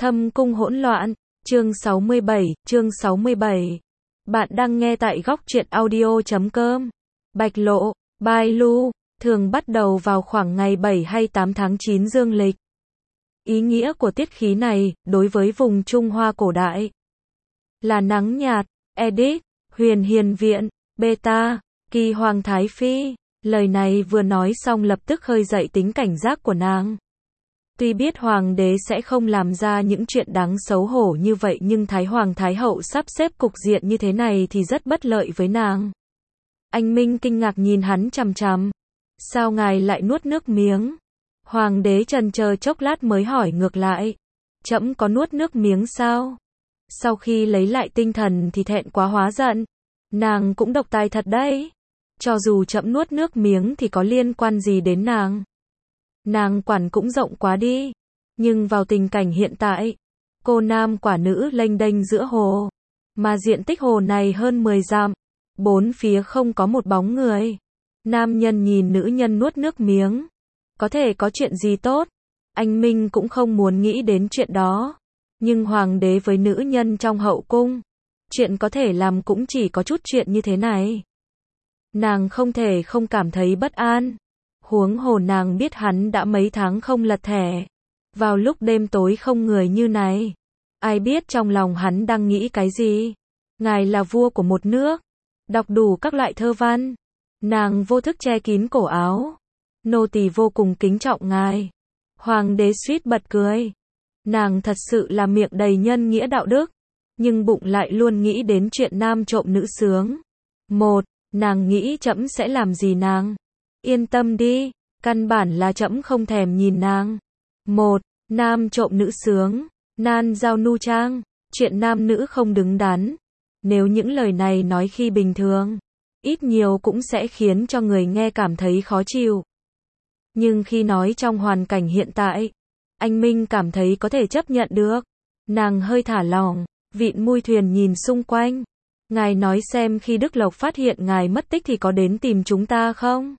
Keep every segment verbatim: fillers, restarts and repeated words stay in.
Thâm cung hỗn loạn, chương sáu mươi bảy, chương sáu mươi bảy. Bạn đang nghe tại góc truyện audio chấm com. Bạch lộ, Bai Lu, thường bắt đầu vào khoảng ngày bảy hay tám tháng chín dương lịch. Ý nghĩa của tiết khí này, đối với vùng Trung Hoa cổ đại, là nắng nhạt. Edit, Huyền Hiền Viện, Beta, Kỳ Hoàng Thái Phi. Lời này vừa nói xong lập tức khơi dậy tính cảnh giác của nàng. Tuy biết hoàng đế sẽ không làm ra những chuyện đáng xấu hổ như vậy, nhưng Thái Hoàng Thái Hậu sắp xếp cục diện như thế này thì rất bất lợi với nàng. Anh Minh kinh ngạc nhìn hắn chằm chằm. Sao ngài lại nuốt nước miếng? Hoàng đế chần chờ chốc lát mới hỏi ngược lại. Trẫm có nuốt nước miếng sao? Sau khi lấy lại tinh thần thì thẹn quá hóa giận. Nàng cũng độc tài thật đấy. Cho dù trẫm nuốt nước miếng thì có liên quan gì đến nàng? Nàng quản cũng rộng quá đi. Nhưng vào tình cảnh hiện tại, cô nam quả nữ lênh đênh giữa hồ, mà diện tích hồ này hơn mười dặm, bốn phía không có một bóng người. Nam nhân nhìn nữ nhân nuốt nước miếng, có thể có chuyện gì tốt? Anh Minh cũng không muốn nghĩ đến chuyện đó. Nhưng hoàng đế với nữ nhân trong hậu cung, chuyện có thể làm cũng chỉ có chút chuyện như thế này. Nàng không thể không cảm thấy bất an. Huống hồ nàng biết hắn đã mấy tháng không lật thẻ. Vào lúc đêm tối không người như này, ai biết trong lòng hắn đang nghĩ cái gì? Ngài là vua của một nước, đọc đủ các loại thơ văn. Nàng vô thức che kín cổ áo. Nô tỳ vô cùng kính trọng ngài. Hoàng đế suýt bật cười. Nàng thật sự là miệng đầy nhân nghĩa đạo đức, nhưng bụng lại luôn nghĩ đến chuyện nam trộm nữ sướng. Một, nàng nghĩ trẫm sẽ làm gì nàng? Yên tâm đi, căn bản là trẫm không thèm nhìn nàng. Một, nam trộm nữ sướng, nan giao nu trang, chuyện nam nữ không đứng đắn. Nếu những lời này nói khi bình thường, ít nhiều cũng sẽ khiến cho người nghe cảm thấy khó chịu. Nhưng khi nói trong hoàn cảnh hiện tại, anh Minh cảm thấy có thể chấp nhận được. Nàng hơi thả lỏng, vịn mui thuyền nhìn xung quanh. Ngài nói xem khi Đức Lộc phát hiện ngài mất tích thì có đến tìm chúng ta không?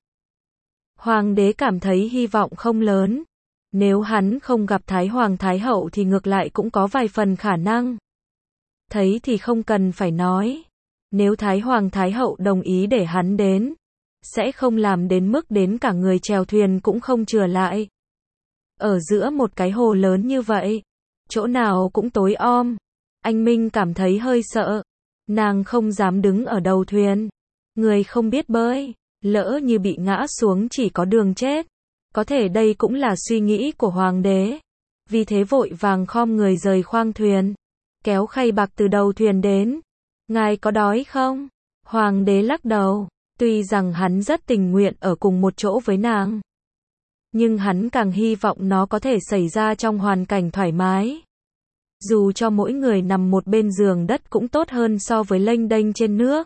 Hoàng đế cảm thấy hy vọng không lớn. Nếu hắn không gặp Thái Hoàng Thái Hậu thì ngược lại cũng có vài phần khả năng. Thấy thì không cần phải nói. Nếu Thái Hoàng Thái Hậu đồng ý để hắn đến, sẽ không làm đến mức đến cả người chèo thuyền cũng không chừa lại. Ở giữa một cái hồ lớn như vậy, chỗ nào cũng tối om. Anh Minh cảm thấy hơi sợ. Nàng không dám đứng ở đầu thuyền. Người không biết bơi, lỡ như bị ngã xuống chỉ có đường chết. Có thể đây cũng là suy nghĩ của hoàng đế. Vì thế vội vàng khom người rời khoang thuyền, kéo khay bạc từ đầu thuyền đến. Ngài có đói không? Hoàng đế lắc đầu. Tuy rằng hắn rất tình nguyện ở cùng một chỗ với nàng, nhưng hắn càng hy vọng nó có thể xảy ra trong hoàn cảnh thoải mái. Dù cho mỗi người nằm một bên giường đất cũng tốt hơn so với lênh đênh trên nước.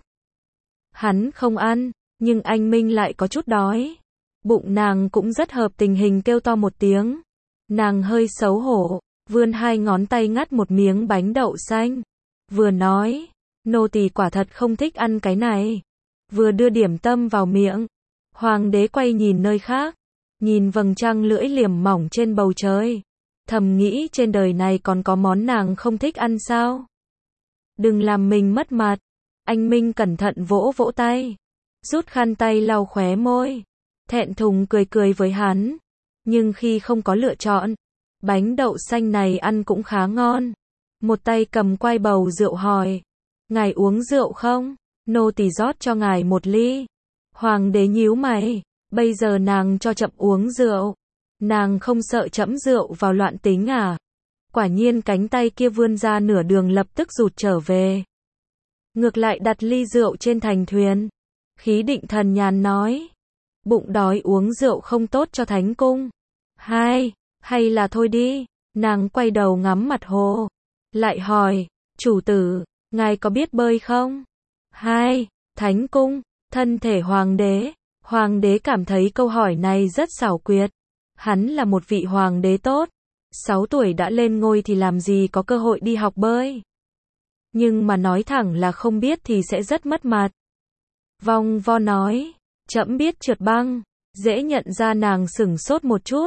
Hắn không ăn, nhưng anh Minh lại có chút đói. Bụng nàng cũng rất hợp tình hình kêu to một tiếng. Nàng hơi xấu hổ, vươn hai ngón tay ngắt một miếng bánh đậu xanh. Vừa nói, nô tỳ quả thật không thích ăn cái này. Vừa đưa điểm tâm vào miệng, hoàng đế quay nhìn nơi khác, nhìn vầng trăng lưỡi liềm mỏng trên bầu trời. Thầm nghĩ trên đời này còn có món nàng không thích ăn sao? Đừng làm mình mất mặt. Anh Minh cẩn thận vỗ vỗ tay, rút khăn tay lau khóe môi, thẹn thùng cười cười với hắn. Nhưng khi không có lựa chọn, bánh đậu xanh này ăn cũng khá ngon. Một tay cầm quai bầu rượu hỏi, ngài uống rượu không? Nô tỳ rót cho ngài một ly. Hoàng đế nhíu mày, bây giờ nàng cho trẫm uống rượu. Nàng không sợ trẫm rượu vào loạn tính à? Quả nhiên cánh tay kia vươn ra nửa đường lập tức rụt trở về. Ngược lại đặt ly rượu trên thành thuyền. Khí định thần nhàn nói, bụng đói uống rượu không tốt cho thánh cung. Hai, hay là thôi đi. Nàng quay đầu ngắm mặt hồ, lại hỏi, chủ tử, ngài có biết bơi không? Hai, thánh cung, thân thể hoàng đế. Hoàng đế cảm thấy câu hỏi này rất xảo quyệt. Hắn là một vị hoàng đế tốt, sáu tuổi đã lên ngôi thì làm gì có cơ hội đi học bơi. Nhưng mà nói thẳng là không biết thì sẽ rất mất mặt. Vong vo nói, trẫm biết trượt băng. Dễ nhận ra nàng sửng sốt một chút.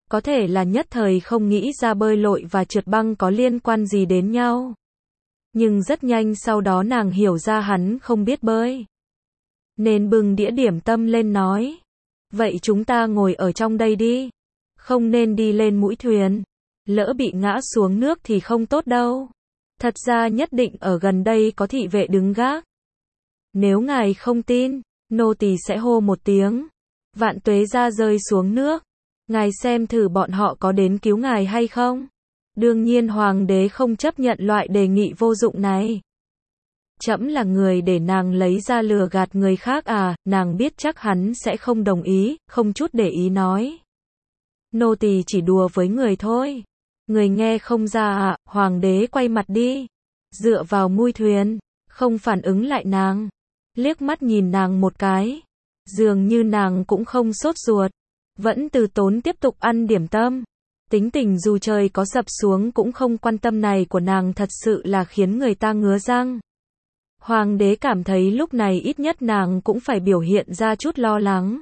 Có thể là nhất thời không nghĩ ra bơi lội và trượt băng có liên quan gì đến nhau. Nhưng rất nhanh sau đó nàng hiểu ra hắn không biết bơi. Nên bưng đĩa điểm tâm lên nói. Vậy chúng ta ngồi ở trong đây đi. Không nên đi lên mũi thuyền. Lỡ bị ngã xuống nước thì không tốt đâu. Thật ra nhất định ở gần đây có thị vệ đứng gác. Nếu ngài không tin, nô tỳ sẽ hô một tiếng. Vạn Tuế Gia rơi xuống nước. Ngài xem thử bọn họ có đến cứu ngài hay không? Đương nhiên hoàng đế không chấp nhận loại đề nghị vô dụng này. Trẫm là người để nàng lấy ra lừa gạt người khác à, nàng biết chắc hắn sẽ không đồng ý, không chút để ý nói. Nô tỳ chỉ đùa với người thôi. Người nghe không ra à, hoàng đế quay mặt đi. Dựa vào mui thuyền, không phản ứng lại nàng. Liếc mắt nhìn nàng một cái. Dường như nàng cũng không sốt ruột. Vẫn từ tốn tiếp tục ăn điểm tâm. Tính tình dù trời có sập xuống cũng không quan tâm này của nàng thật sự là khiến người ta ngứa răng. Hoàng đế cảm thấy lúc này ít nhất nàng cũng phải biểu hiện ra chút lo lắng.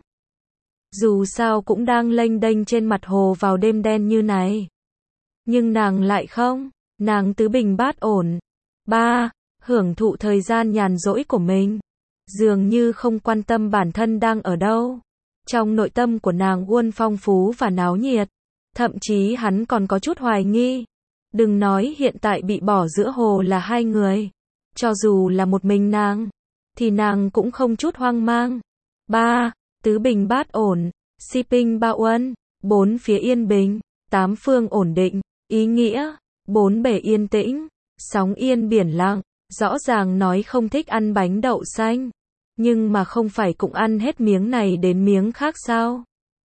Dù sao cũng đang lênh đênh trên mặt hồ vào đêm đen như này. Nhưng nàng lại không, nàng tứ bình bát ổn. Ba, hưởng thụ thời gian nhàn rỗi của mình. Dường như không quan tâm bản thân đang ở đâu. Trong nội tâm của nàng luôn phong phú và náo nhiệt. Thậm chí hắn còn có chút hoài nghi. Đừng nói hiện tại bị bỏ giữa hồ là hai người. Cho dù là một mình nàng, thì nàng cũng không chút hoang mang. Ba, tứ bình bát ổn, si pinh ba uân, bốn phía yên bình, tám phương ổn định, ý nghĩa, bốn bể yên tĩnh, sóng yên biển lặng, rõ ràng nói không thích ăn bánh đậu xanh, nhưng mà không phải cũng ăn hết miếng này đến miếng khác sao?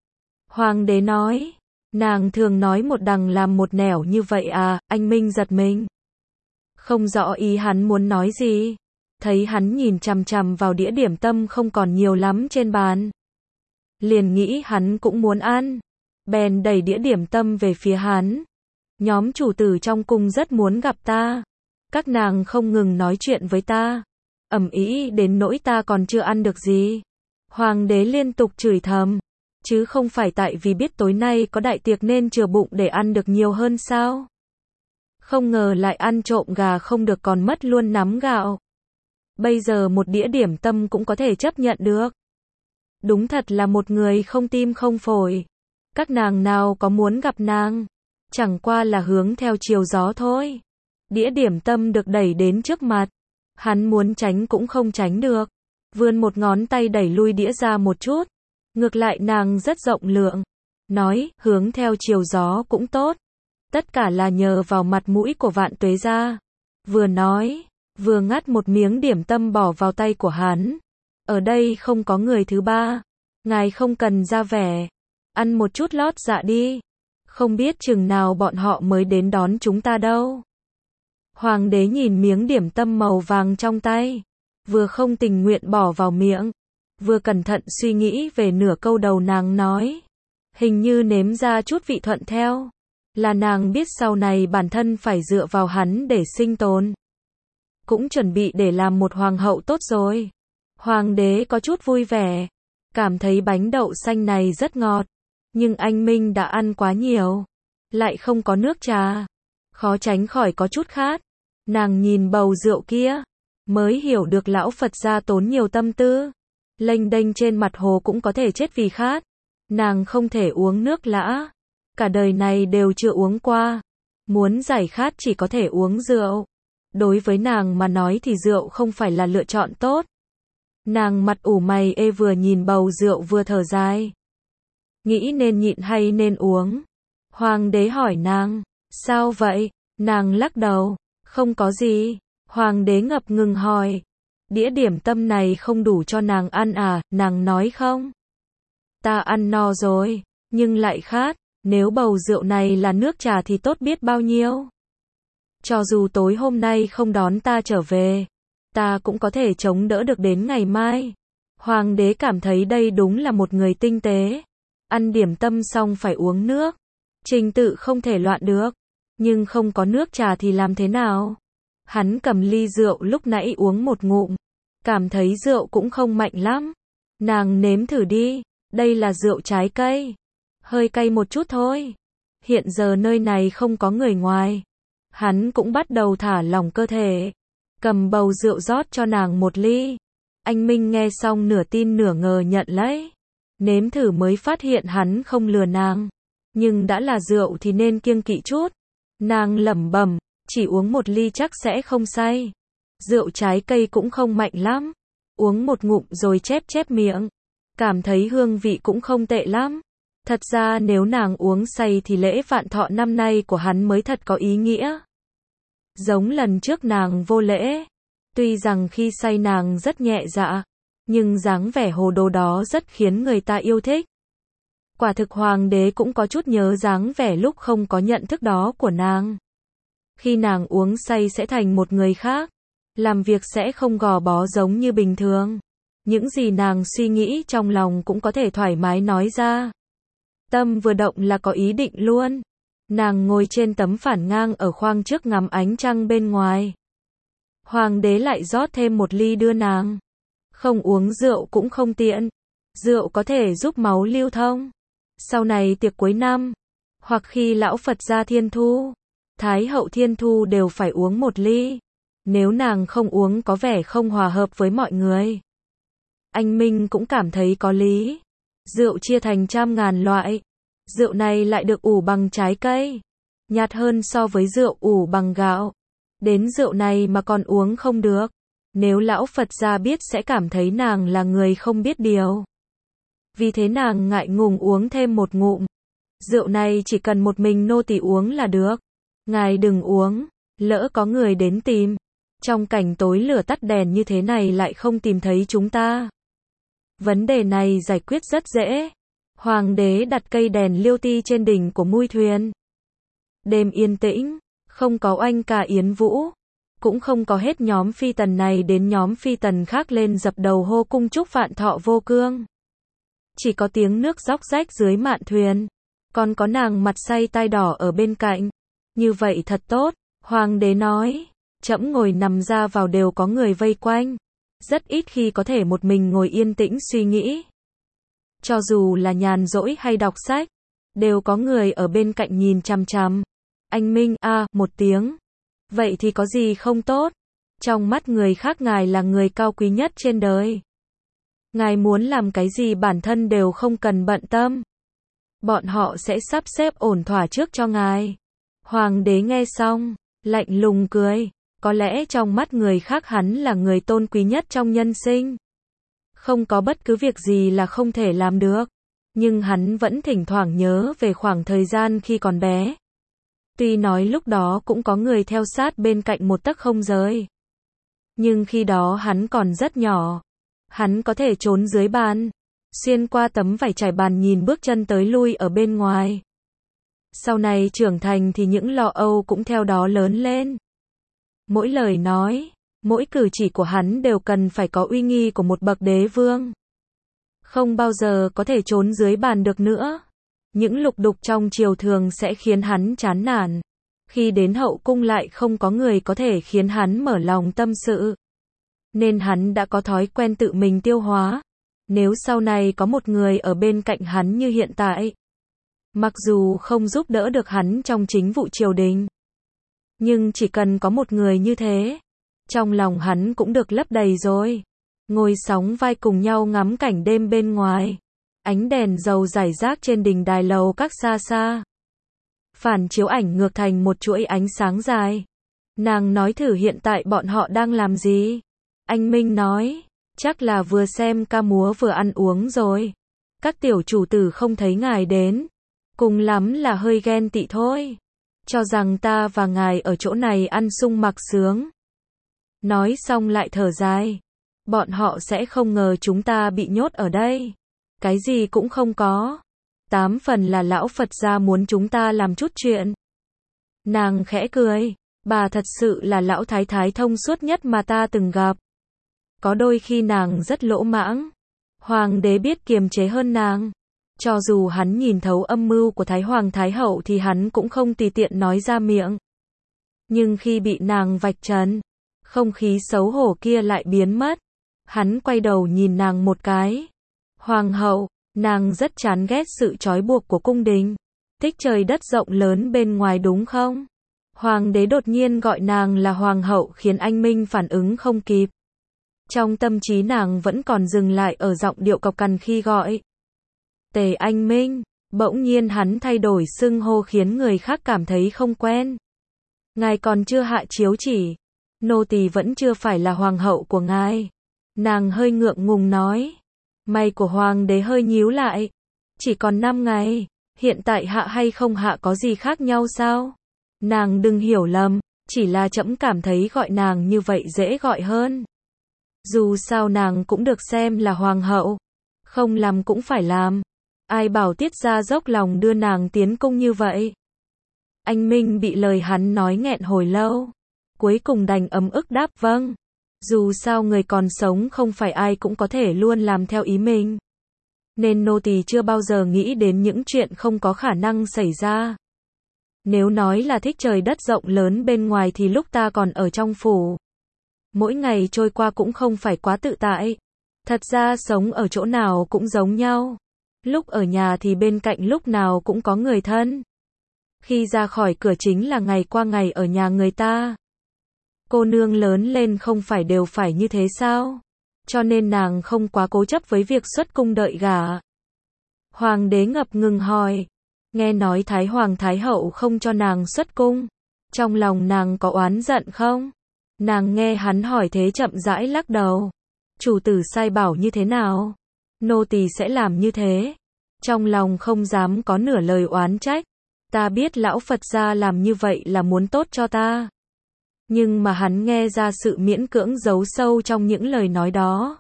Hoàng đế nói, nàng thường nói một đằng làm một nẻo như vậy à, anh Minh giật mình. Không rõ ý hắn muốn nói gì. Thấy hắn nhìn chằm chằm vào đĩa điểm tâm không còn nhiều lắm trên bàn. Liền nghĩ hắn cũng muốn ăn. Bèn đẩy đĩa điểm tâm về phía hắn. Nhóm chủ tử trong cung rất muốn gặp ta. Các nàng không ngừng nói chuyện với ta. Ầm ĩ đến nỗi ta còn chưa ăn được gì. Hoàng đế liên tục chửi thầm. Chứ không phải tại vì biết tối nay có đại tiệc nên chừa bụng để ăn được nhiều hơn sao? Không ngờ lại ăn trộm gà không được còn mất luôn nắm gạo. Bây giờ một đĩa điểm tâm cũng có thể chấp nhận được. Đúng thật là một người không tim không phổi. Các nàng nào có muốn gặp nàng. Chẳng qua là hướng theo chiều gió thôi. Đĩa điểm tâm được đẩy đến trước mặt. Hắn muốn tránh cũng không tránh được. Vươn một ngón tay đẩy lui đĩa ra một chút. Ngược lại nàng rất rộng lượng. Nói, hướng theo chiều gió cũng tốt. Tất cả là nhờ vào mặt mũi của Vạn Tuế Gia. Vừa nói, vừa ngắt một miếng điểm tâm bỏ vào tay của hắn. Ở đây không có người thứ ba. Ngài không cần ra vẻ. Ăn một chút lót dạ đi. Không biết chừng nào bọn họ mới đến đón chúng ta đâu. Hoàng đế nhìn miếng điểm tâm màu vàng trong tay. Vừa không tình nguyện bỏ vào miệng. Vừa cẩn thận suy nghĩ về nửa câu đầu nàng nói. Hình như nếm ra chút vị thuận theo. Là nàng biết sau này bản thân phải dựa vào hắn để sinh tồn. Cũng chuẩn bị để làm một hoàng hậu tốt rồi. Hoàng đế có chút vui vẻ. Cảm thấy bánh đậu xanh này rất ngọt. Nhưng anh Minh đã ăn quá nhiều. Lại không có nước trà. Khó tránh khỏi có chút khát. Nàng nhìn bầu rượu kia. Mới hiểu được lão Phật gia tốn nhiều tâm tư. Lênh đênh trên mặt hồ cũng có thể chết vì khát. Nàng không thể uống nước lã. Cả đời này đều chưa uống qua. Muốn giải khát chỉ có thể uống rượu. Đối với nàng mà nói thì rượu không phải là lựa chọn tốt. Nàng mặt ủ mày ê vừa nhìn bầu rượu vừa thở dài. Nghĩ nên nhịn hay nên uống. Hoàng đế hỏi nàng, sao vậy? Nàng lắc đầu, không có gì. Hoàng đế ngập ngừng hỏi, đĩa điểm tâm này không đủ cho nàng ăn à? Nàng nói không. Ta ăn no rồi, nhưng lại khát. Nếu bầu rượu này là nước trà thì tốt biết bao nhiêu. Cho dù tối hôm nay không đón ta trở về, ta cũng có thể chống đỡ được đến ngày mai. Hoàng đế cảm thấy đây đúng là một người tinh tế. Ăn điểm tâm xong phải uống nước. Trình tự không thể loạn được. Nhưng không có nước trà thì làm thế nào? Hắn cầm ly rượu lúc nãy uống một ngụm. Cảm thấy rượu cũng không mạnh lắm. Nàng nếm thử đi. Đây là rượu trái cây. hơi cay một chút thôi. Hiện giờ nơi này không có người ngoài. Hắn cũng bắt đầu thả lỏng cơ thể. Cầm bầu rượu rót cho nàng một ly. Anh Minh nghe xong nửa tin nửa ngờ nhận lấy. Nếm thử mới phát hiện hắn không lừa nàng. Nhưng đã là rượu thì nên kiêng kỵ chút. Nàng lẩm bẩm, chỉ uống một ly chắc sẽ không say. Rượu trái cây cũng không mạnh lắm. Uống một ngụm rồi chép chép miệng. Cảm thấy hương vị cũng không tệ lắm. Thật ra nếu nàng uống say thì lễ vạn thọ năm nay của hắn mới thật có ý nghĩa. Giống lần trước nàng vô lễ. Tuy rằng khi say nàng rất nhẹ dạ, nhưng dáng vẻ hồ đồ đó rất khiến người ta yêu thích. Quả thực hoàng đế cũng có chút nhớ dáng vẻ lúc không có nhận thức đó của nàng. Khi nàng uống say sẽ thành một người khác. Làm việc sẽ không gò bó giống như bình thường. Những gì nàng suy nghĩ trong lòng cũng có thể thoải mái nói ra. Tâm vừa động là có ý định luôn. Nàng ngồi trên tấm phản ngang ở khoang trước ngắm ánh trăng bên ngoài. Hoàng đế lại rót thêm một ly đưa nàng. Không uống rượu cũng không tiện. Rượu có thể giúp máu lưu thông. Sau này tiệc cuối năm, hoặc khi lão Phật gia thiên thu, Thái hậu thiên thu đều phải uống một ly. Nếu nàng không uống có vẻ không hòa hợp với mọi người. Anh Minh cũng cảm thấy có lý. Rượu chia thành trăm ngàn loại. Rượu này lại được ủ bằng trái cây. Nhạt hơn so với rượu ủ bằng gạo. Đến rượu này mà còn uống không được. Nếu lão Phật gia biết sẽ cảm thấy nàng là người không biết điều. Vì thế nàng ngại ngùng uống thêm một ngụm. Rượu này chỉ cần một mình nô tỳ uống là được. Ngài đừng uống, lỡ có người đến tìm. Trong cảnh tối lửa tắt đèn như thế này lại không tìm thấy chúng ta. Vấn đề này giải quyết rất dễ. Hoàng đế đặt cây đèn liêu ti trên đỉnh của mui thuyền. Đêm yên tĩnh, không có oanh ca yến vũ. Cũng không có hết nhóm phi tần này đến nhóm phi tần khác lên dập đầu hô cung chúc vạn thọ vô cương. Chỉ có tiếng nước róc rách dưới mạn thuyền. Còn có nàng mặt say tai đỏ ở bên cạnh. Như vậy thật tốt, hoàng đế nói. Trẫm ngồi nằm ra vào đều có người vây quanh. Rất ít khi có thể một mình ngồi yên tĩnh suy nghĩ. Cho dù là nhàn rỗi hay đọc sách, đều có người ở bên cạnh nhìn chằm chằm. Anh Minh, a, à, một tiếng. Vậy thì có gì không tốt? Trong mắt người khác ngài là người cao quý nhất trên đời. Ngài muốn làm cái gì bản thân đều không cần bận tâm. Bọn họ sẽ sắp xếp ổn thỏa trước cho ngài. Hoàng đế nghe xong, lạnh lùng cười. Có lẽ trong mắt người khác hắn là người tôn quý nhất trong nhân sinh. Không có bất cứ việc gì là không thể làm được. Nhưng hắn vẫn thỉnh thoảng nhớ về khoảng thời gian khi còn bé. Tuy nói lúc đó cũng có người theo sát bên cạnh một tấc không rời. Nhưng khi đó hắn còn rất nhỏ. Hắn có thể trốn dưới bàn, xuyên qua tấm vải trải bàn nhìn bước chân tới lui ở bên ngoài. Sau này trưởng thành thì những lo âu cũng theo đó lớn lên. Mỗi lời nói, mỗi cử chỉ của hắn đều cần phải có uy nghi của một bậc đế vương. Không bao giờ có thể trốn dưới bàn được nữa. Những lục đục trong triều thường sẽ khiến hắn chán nản. Khi đến hậu cung lại không có người có thể khiến hắn mở lòng tâm sự. Nên hắn đã có thói quen tự mình tiêu hóa. Nếu sau này có một người ở bên cạnh hắn như hiện tại, mặc dù không giúp đỡ được hắn trong chính vụ triều đình, nhưng chỉ cần có một người như thế, trong lòng hắn cũng được lấp đầy rồi. Ngồi sóng vai cùng nhau ngắm cảnh đêm bên ngoài. Ánh đèn dầu rải rác trên đỉnh đài lầu các xa xa. Phản chiếu ảnh ngược thành một chuỗi ánh sáng dài. Nàng nói thử hiện tại bọn họ đang làm gì? Anh Minh nói, chắc là vừa xem ca múa vừa ăn uống rồi. Các tiểu chủ tử không thấy ngài đến. Cùng lắm là hơi ghen tị thôi. Cho rằng ta và ngài ở chỗ này ăn sung mặc sướng. Nói xong lại thở dài. Bọn họ sẽ không ngờ chúng ta bị nhốt ở đây. Cái gì cũng không có. Tám phần là lão Phật gia muốn chúng ta làm chút chuyện. Nàng khẽ cười. Bà thật sự là lão thái thái thông suốt nhất mà ta từng gặp. Có đôi khi nàng rất lỗ mãng. Hoàng đế biết kiềm chế hơn nàng. Cho dù hắn nhìn thấu âm mưu của Thái Hoàng Thái Hậu thì hắn cũng không tùy tiện nói ra miệng. Nhưng khi bị nàng vạch trần, không khí xấu hổ kia lại biến mất. Hắn quay đầu nhìn nàng một cái. Hoàng hậu, Nàng rất chán ghét sự trói buộc của cung đình. Thích trời đất rộng lớn bên ngoài đúng không? Hoàng đế đột nhiên gọi nàng là hoàng hậu khiến anh Minh phản ứng không kịp. Trong tâm trí nàng vẫn còn dừng lại ở giọng điệu cộc cằn khi gọi. Tề Anh Minh, bỗng nhiên hắn thay đổi xưng hô khiến người khác cảm thấy không quen. Ngài còn chưa hạ chiếu chỉ. Nô tỳ vẫn chưa phải là hoàng hậu của ngài. Nàng hơi ngượng ngùng nói. Mày của hoàng đế hơi nhíu lại. Chỉ còn năm ngày, hiện tại hạ hay không hạ có gì khác nhau sao? Nàng đừng hiểu lầm, chỉ là trẫm cảm thấy gọi nàng như vậy dễ gọi hơn. Dù sao nàng cũng được xem là hoàng hậu. Không làm cũng phải làm. Ai bảo Tiết gia dốc lòng đưa nàng tiến cung như vậy? Anh Minh bị lời hắn nói nghẹn hồi lâu. Cuối cùng đành ấm ức đáp vâng. Dù sao người còn sống không phải ai cũng có thể luôn làm theo ý mình. Nên nô tỳ chưa bao giờ nghĩ đến những chuyện không có khả năng xảy ra. Nếu nói là thích trời đất rộng lớn bên ngoài thì lúc ta còn ở trong phủ. Mỗi ngày trôi qua cũng không phải quá tự tại. Thật ra sống ở chỗ nào cũng giống nhau. Lúc ở nhà thì bên cạnh lúc nào cũng có người thân. Khi ra khỏi cửa chính là ngày qua ngày ở nhà người ta. Cô nương lớn lên không phải đều phải như thế sao? Cho nên nàng không quá cố chấp với việc xuất cung đợi gả. Hoàng đế ngập ngừng hỏi. Nghe nói Thái Hoàng Thái Hậu không cho nàng xuất cung. Trong lòng nàng có oán giận không? Nàng nghe hắn hỏi thế chậm rãi lắc đầu. Chủ tử sai bảo như thế nào? Nô tỳ sẽ làm như thế. Trong lòng không dám có nửa lời oán trách. Ta biết lão Phật gia làm như vậy là muốn tốt cho ta. Nhưng mà hắn nghe ra sự miễn cưỡng giấu sâu trong những lời nói đó.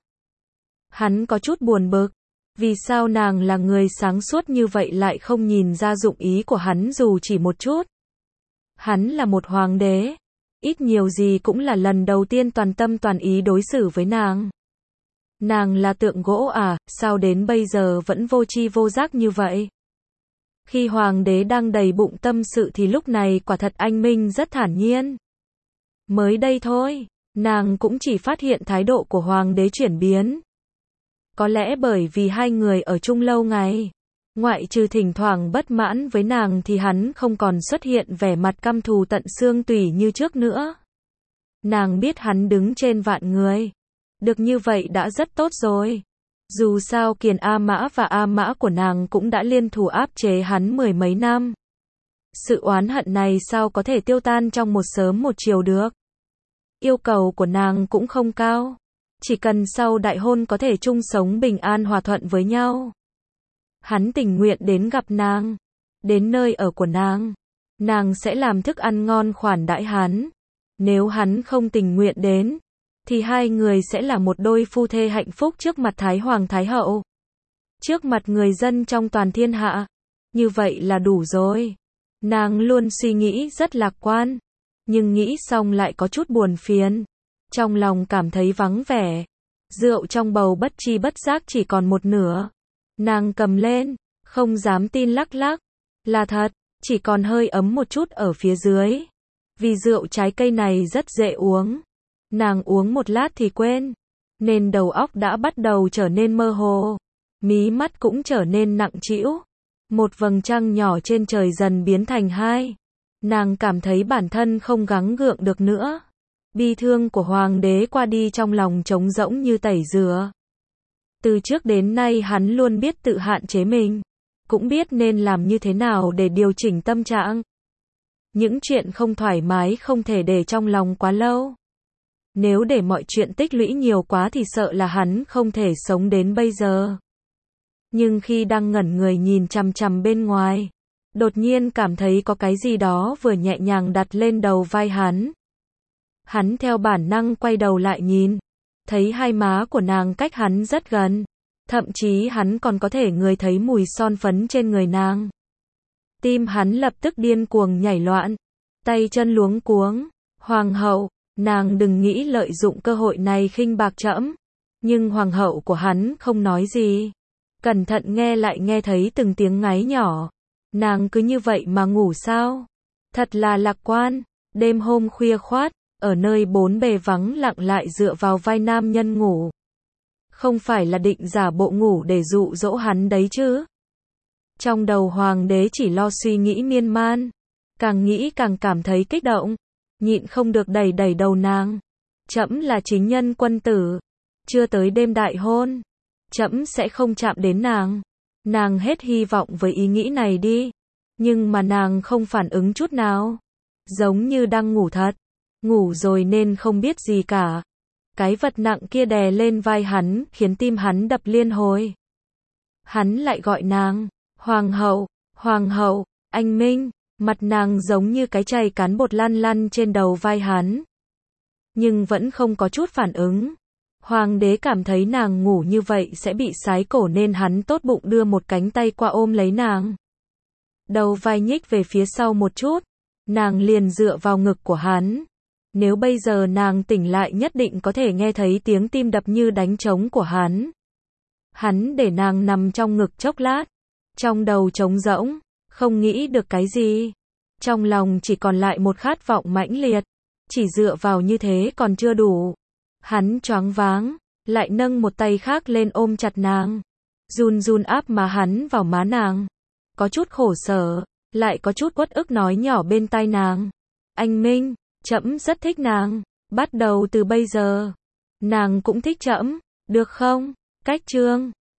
Hắn có chút buồn bực. Vì sao nàng là người sáng suốt như vậy lại không nhìn ra dụng ý của hắn dù chỉ một chút? Hắn là một hoàng đế. Ít nhiều gì cũng là lần đầu tiên toàn tâm toàn ý đối xử với nàng. Nàng là tượng gỗ à, sao đến bây giờ vẫn vô tri vô giác như vậy? Khi hoàng đế đang đầy bụng tâm sự thì lúc này quả thật anh Minh rất thản nhiên. Mới đây thôi, nàng cũng chỉ phát hiện thái độ của hoàng đế chuyển biến. Có lẽ bởi vì hai người ở chung lâu ngày. Ngoại trừ thỉnh thoảng bất mãn với nàng thì hắn không còn xuất hiện vẻ mặt căm thù tận xương tủy như trước nữa. Nàng biết hắn đứng trên vạn người. Được như vậy đã rất tốt rồi. Dù sao Kiền A Mã và A Mã của nàng cũng đã liên thủ áp chế hắn mười mấy năm. Sự oán hận này sao có thể tiêu tan trong một sớm một chiều được. Yêu cầu của nàng cũng không cao. Chỉ cần sau đại hôn có thể chung sống bình an hòa thuận với nhau. Hắn tình nguyện đến gặp nàng. Đến nơi ở của nàng. Nàng sẽ làm thức ăn ngon khoản đãi hắn. Nếu hắn không tình nguyện đến, thì hai người sẽ là một đôi phu thê hạnh phúc trước mặt Thái Hoàng Thái Hậu. Trước mặt người dân trong toàn thiên hạ. Như vậy là đủ rồi. Nàng luôn suy nghĩ rất lạc quan. Nhưng nghĩ xong lại có chút buồn phiền. Trong lòng cảm thấy vắng vẻ. Rượu trong bầu bất chi bất giác chỉ còn một nửa. Nàng cầm lên, không dám tin lắc lắc. Là thật, chỉ còn hơi ấm một chút ở phía dưới. Vì rượu trái cây này rất dễ uống. Nàng uống một lát thì quên. Nên đầu óc đã bắt đầu trở nên mơ hồ. Mí mắt cũng trở nên nặng trĩu. Một vầng trăng nhỏ trên trời dần biến thành hai. Nàng cảm thấy bản thân không gắng gượng được nữa. Bi thương của hoàng đế qua đi trong lòng trống rỗng như tẩy rửa. Từ trước đến nay hắn luôn biết tự hạn chế mình. Cũng biết nên làm như thế nào để điều chỉnh tâm trạng. Những chuyện không thoải mái không thể để trong lòng quá lâu. Nếu để mọi chuyện tích lũy nhiều quá thì sợ là hắn không thể sống đến bây giờ. Nhưng khi đang ngẩn người nhìn chằm chằm bên ngoài, đột nhiên cảm thấy có cái gì đó vừa nhẹ nhàng đặt lên đầu vai hắn. Hắn theo bản năng quay đầu lại nhìn, thấy hai má của nàng cách hắn rất gần, thậm chí hắn còn có thể ngửi thấy mùi son phấn trên người nàng. Tim hắn lập tức điên cuồng nhảy loạn, tay chân luống cuống. Hoàng hậu, nàng đừng nghĩ lợi dụng cơ hội này khinh bạc trẫm. Nhưng hoàng hậu của hắn không nói gì. Cẩn thận nghe lại nghe thấy từng tiếng ngáy nhỏ. Nàng cứ như vậy mà ngủ sao? Thật là lạc quan. Đêm hôm khuya khoát, ở nơi bốn bề vắng lặng lại dựa vào vai nam nhân ngủ. Không phải là định giả bộ ngủ để dụ dỗ hắn đấy chứ. Trong đầu hoàng đế chỉ lo suy nghĩ miên man. Càng nghĩ càng cảm thấy kích động. Nhịn không được đẩy đẩy đầu nàng. Trẫm là chính nhân quân tử. Chưa tới đêm đại hôn. Trẫm sẽ không chạm đến nàng. Nàng hết hy vọng với ý nghĩ này đi. Nhưng mà nàng không phản ứng chút nào. Giống như đang ngủ thật. Ngủ rồi nên không biết gì cả. Cái vật nặng kia đè lên vai hắn, khiến tim hắn đập liên hồi. Hắn lại gọi nàng, hoàng hậu, hoàng hậu, anh Minh, mặt nàng giống như cái chày cán bột lăn lăn trên đầu vai hắn. Nhưng vẫn không có chút phản ứng. Hoàng đế cảm thấy nàng ngủ như vậy sẽ bị sái cổ nên hắn tốt bụng đưa một cánh tay qua ôm lấy nàng. Đầu vai nhích về phía sau một chút, nàng liền dựa vào ngực của hắn. Nếu bây giờ nàng tỉnh lại nhất định có thể nghe thấy tiếng tim đập như đánh trống của hắn. Hắn để nàng nằm trong ngực chốc lát, trong đầu trống rỗng, không nghĩ được cái gì. Trong lòng chỉ còn lại một khát vọng mãnh liệt, chỉ dựa vào như thế còn chưa đủ. Hắn choáng váng, lại nâng một tay khác lên ôm chặt nàng, run run áp má hắn vào má nàng. Có chút khổ sở, lại có chút uất ức nói nhỏ bên tai nàng. Anh Minh, trẫm rất thích nàng, bắt đầu từ bây giờ, nàng cũng thích trẫm, được không? Cách chương